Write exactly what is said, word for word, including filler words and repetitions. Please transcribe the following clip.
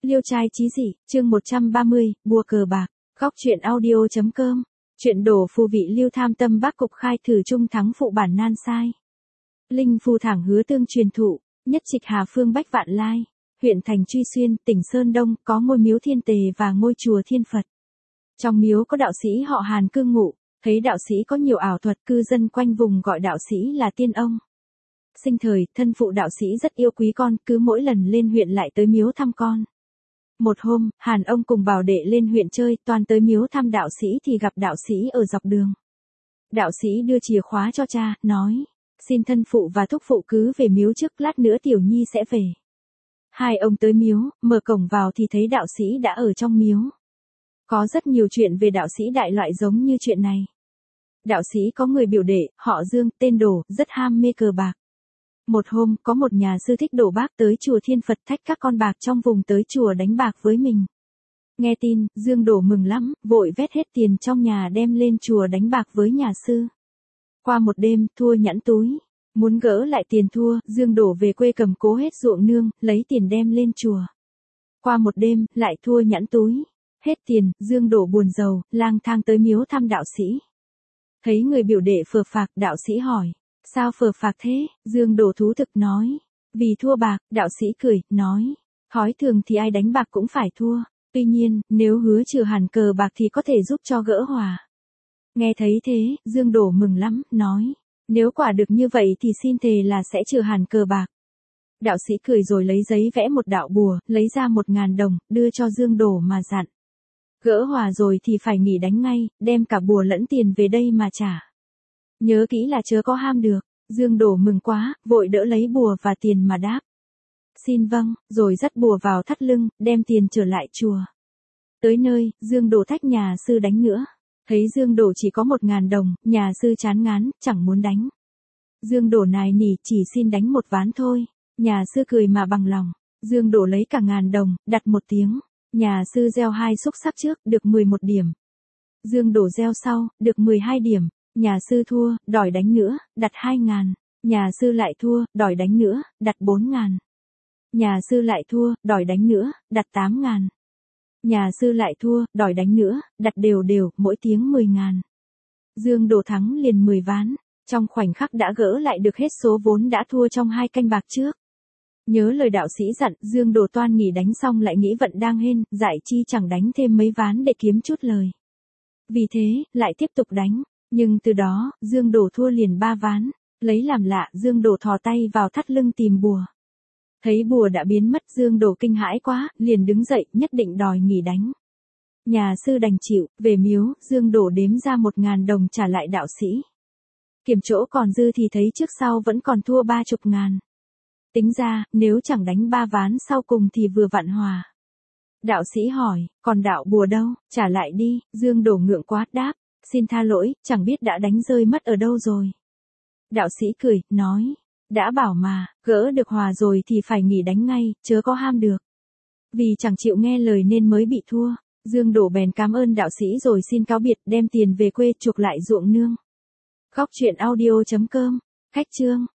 Liêu trai chí dị, chương một trăm ba mươi, bùa cờ bạc, góc truyện audio.com. Chuyện đổ phù vị Liêu tham tâm bác cục khai thử trung thắng phụ bản nan sai. Linh phù thẳng hứa tương truyền thụ, nhất trịch Hà Phương Bách Vạn Lai, huyện thành Truy Xuyên, tỉnh Sơn Đông, có ngôi miếu Thiên Tề và ngôi chùa Thiên Phật. Trong miếu có đạo sĩ họ Hàn cư ngụ, thấy đạo sĩ có nhiều ảo thuật, cư dân quanh vùng gọi đạo sĩ là tiên ông. Sinh thời, thân phụ đạo sĩ rất yêu quý con, cứ mỗi lần lên huyện lại tới miếu thăm con. Một hôm, Hàn ông cùng bảo đệ lên huyện chơi, toàn tới miếu thăm đạo sĩ thì gặp đạo sĩ ở dọc đường. Đạo sĩ đưa chìa khóa cho cha, nói, xin thân phụ và thúc phụ cứ về miếu trước, lát nữa tiểu nhi sẽ về. Hai ông tới miếu, mở cổng vào thì thấy đạo sĩ đã ở trong miếu. Có rất nhiều chuyện về đạo sĩ đại loại giống như chuyện này. Đạo sĩ có người biểu đệ, họ Dương, tên Đổ, rất ham mê cờ bạc. Một hôm, có một nhà sư thích đổ bác tới chùa Thiên Phật thách các con bạc trong vùng tới chùa đánh bạc với mình. Nghe tin, Dương Đổ mừng lắm, vội vét hết tiền trong nhà đem lên chùa đánh bạc với nhà sư. Qua một đêm, thua nhẵn túi. Muốn gỡ lại tiền thua, Dương Đổ về quê cầm cố hết ruộng nương, lấy tiền đem lên chùa. Qua một đêm, lại thua nhẵn túi. Hết tiền, Dương Đổ buồn rầu, lang thang tới miếu thăm đạo sĩ. Thấy người biểu đệ phờ phạc, đạo sĩ hỏi. Sao phờ phạc thế? Dương Đổ thú thực nói. Vì thua bạc, đạo sĩ cười, nói. Thói thường thì ai đánh bạc cũng phải thua. Tuy nhiên, nếu hứa trừ hẳn cờ bạc thì có thể giúp cho gỡ hòa. Nghe thấy thế, Dương Đổ mừng lắm, nói. Nếu quả được như vậy thì xin thề là sẽ trừ hẳn cờ bạc. Đạo sĩ cười rồi lấy giấy vẽ một đạo bùa, lấy ra một ngàn đồng, đưa cho Dương Đổ mà dặn. Gỡ hòa rồi thì phải nghỉ đánh ngay, đem cả bùa lẫn tiền về đây mà trả. Nhớ kỹ là chớ có ham được. Dương Đổ mừng quá, vội đỡ lấy bùa và tiền mà đáp. Xin vâng, rồi dắt bùa vào thắt lưng, đem tiền trở lại chùa. Tới nơi, Dương Đổ thách nhà sư đánh nữa. Thấy Dương Đổ chỉ có một ngàn đồng, nhà sư chán ngán, chẳng muốn đánh. Dương Đổ nài nỉ chỉ xin đánh một ván thôi. Nhà sư cười mà bằng lòng. Dương Đổ lấy cả ngàn đồng, đặt một tiếng. Nhà sư gieo hai xúc sắc trước, được mười một điểm. Dương Đổ gieo sau, được mười hai điểm. Nhà sư thua, đòi đánh nữa, đặt hai ngàn. Nhà sư lại thua, đòi đánh nữa, đặt bốn ngàn. Nhà sư lại thua, đòi đánh nữa, đặt tám ngàn. Nhà sư lại thua, đòi đánh nữa, đặt đều đều, mỗi tiếng mười ngàn. Dương Đổ thắng liền mười ván. Trong khoảnh khắc đã gỡ lại được hết số vốn đã thua trong hai canh bạc trước. Nhớ lời đạo sĩ dặn, Dương Đổ toan nghỉ đánh xong lại nghĩ vận đang hên, giải chi chẳng đánh thêm mấy ván để kiếm chút lời. Vì thế, lại tiếp tục đánh. Nhưng từ đó, Dương Đổ thua liền ba ván. Lấy làm lạ, Dương Đổ thò tay vào thắt lưng tìm bùa. Thấy bùa đã biến mất, Dương Đổ kinh hãi quá, liền đứng dậy, nhất định đòi nghỉ đánh. Nhà sư đành chịu, về miếu, Dương Đổ đếm ra một ngàn đồng trả lại đạo sĩ. Kiểm chỗ còn dư thì thấy trước sau vẫn còn thua ba chục ngàn. Tính ra, nếu chẳng đánh ba ván sau cùng thì vừa vặn hòa. Đạo sĩ hỏi, còn đạo bùa đâu, trả lại đi, Dương Đổ ngượng quá, đáp. Xin tha lỗi, chẳng biết đã đánh rơi mất ở đâu rồi. Đạo sĩ cười, nói, đã bảo mà, gỡ được hòa rồi thì phải nghỉ đánh ngay, chớ có ham được. Vì chẳng chịu nghe lời nên mới bị thua, Dương Đổ bèn cảm ơn đạo sĩ rồi xin cáo biệt, đem tiền về quê chuộc lại ruộng nương. Góc truyện audio.com, khách chương.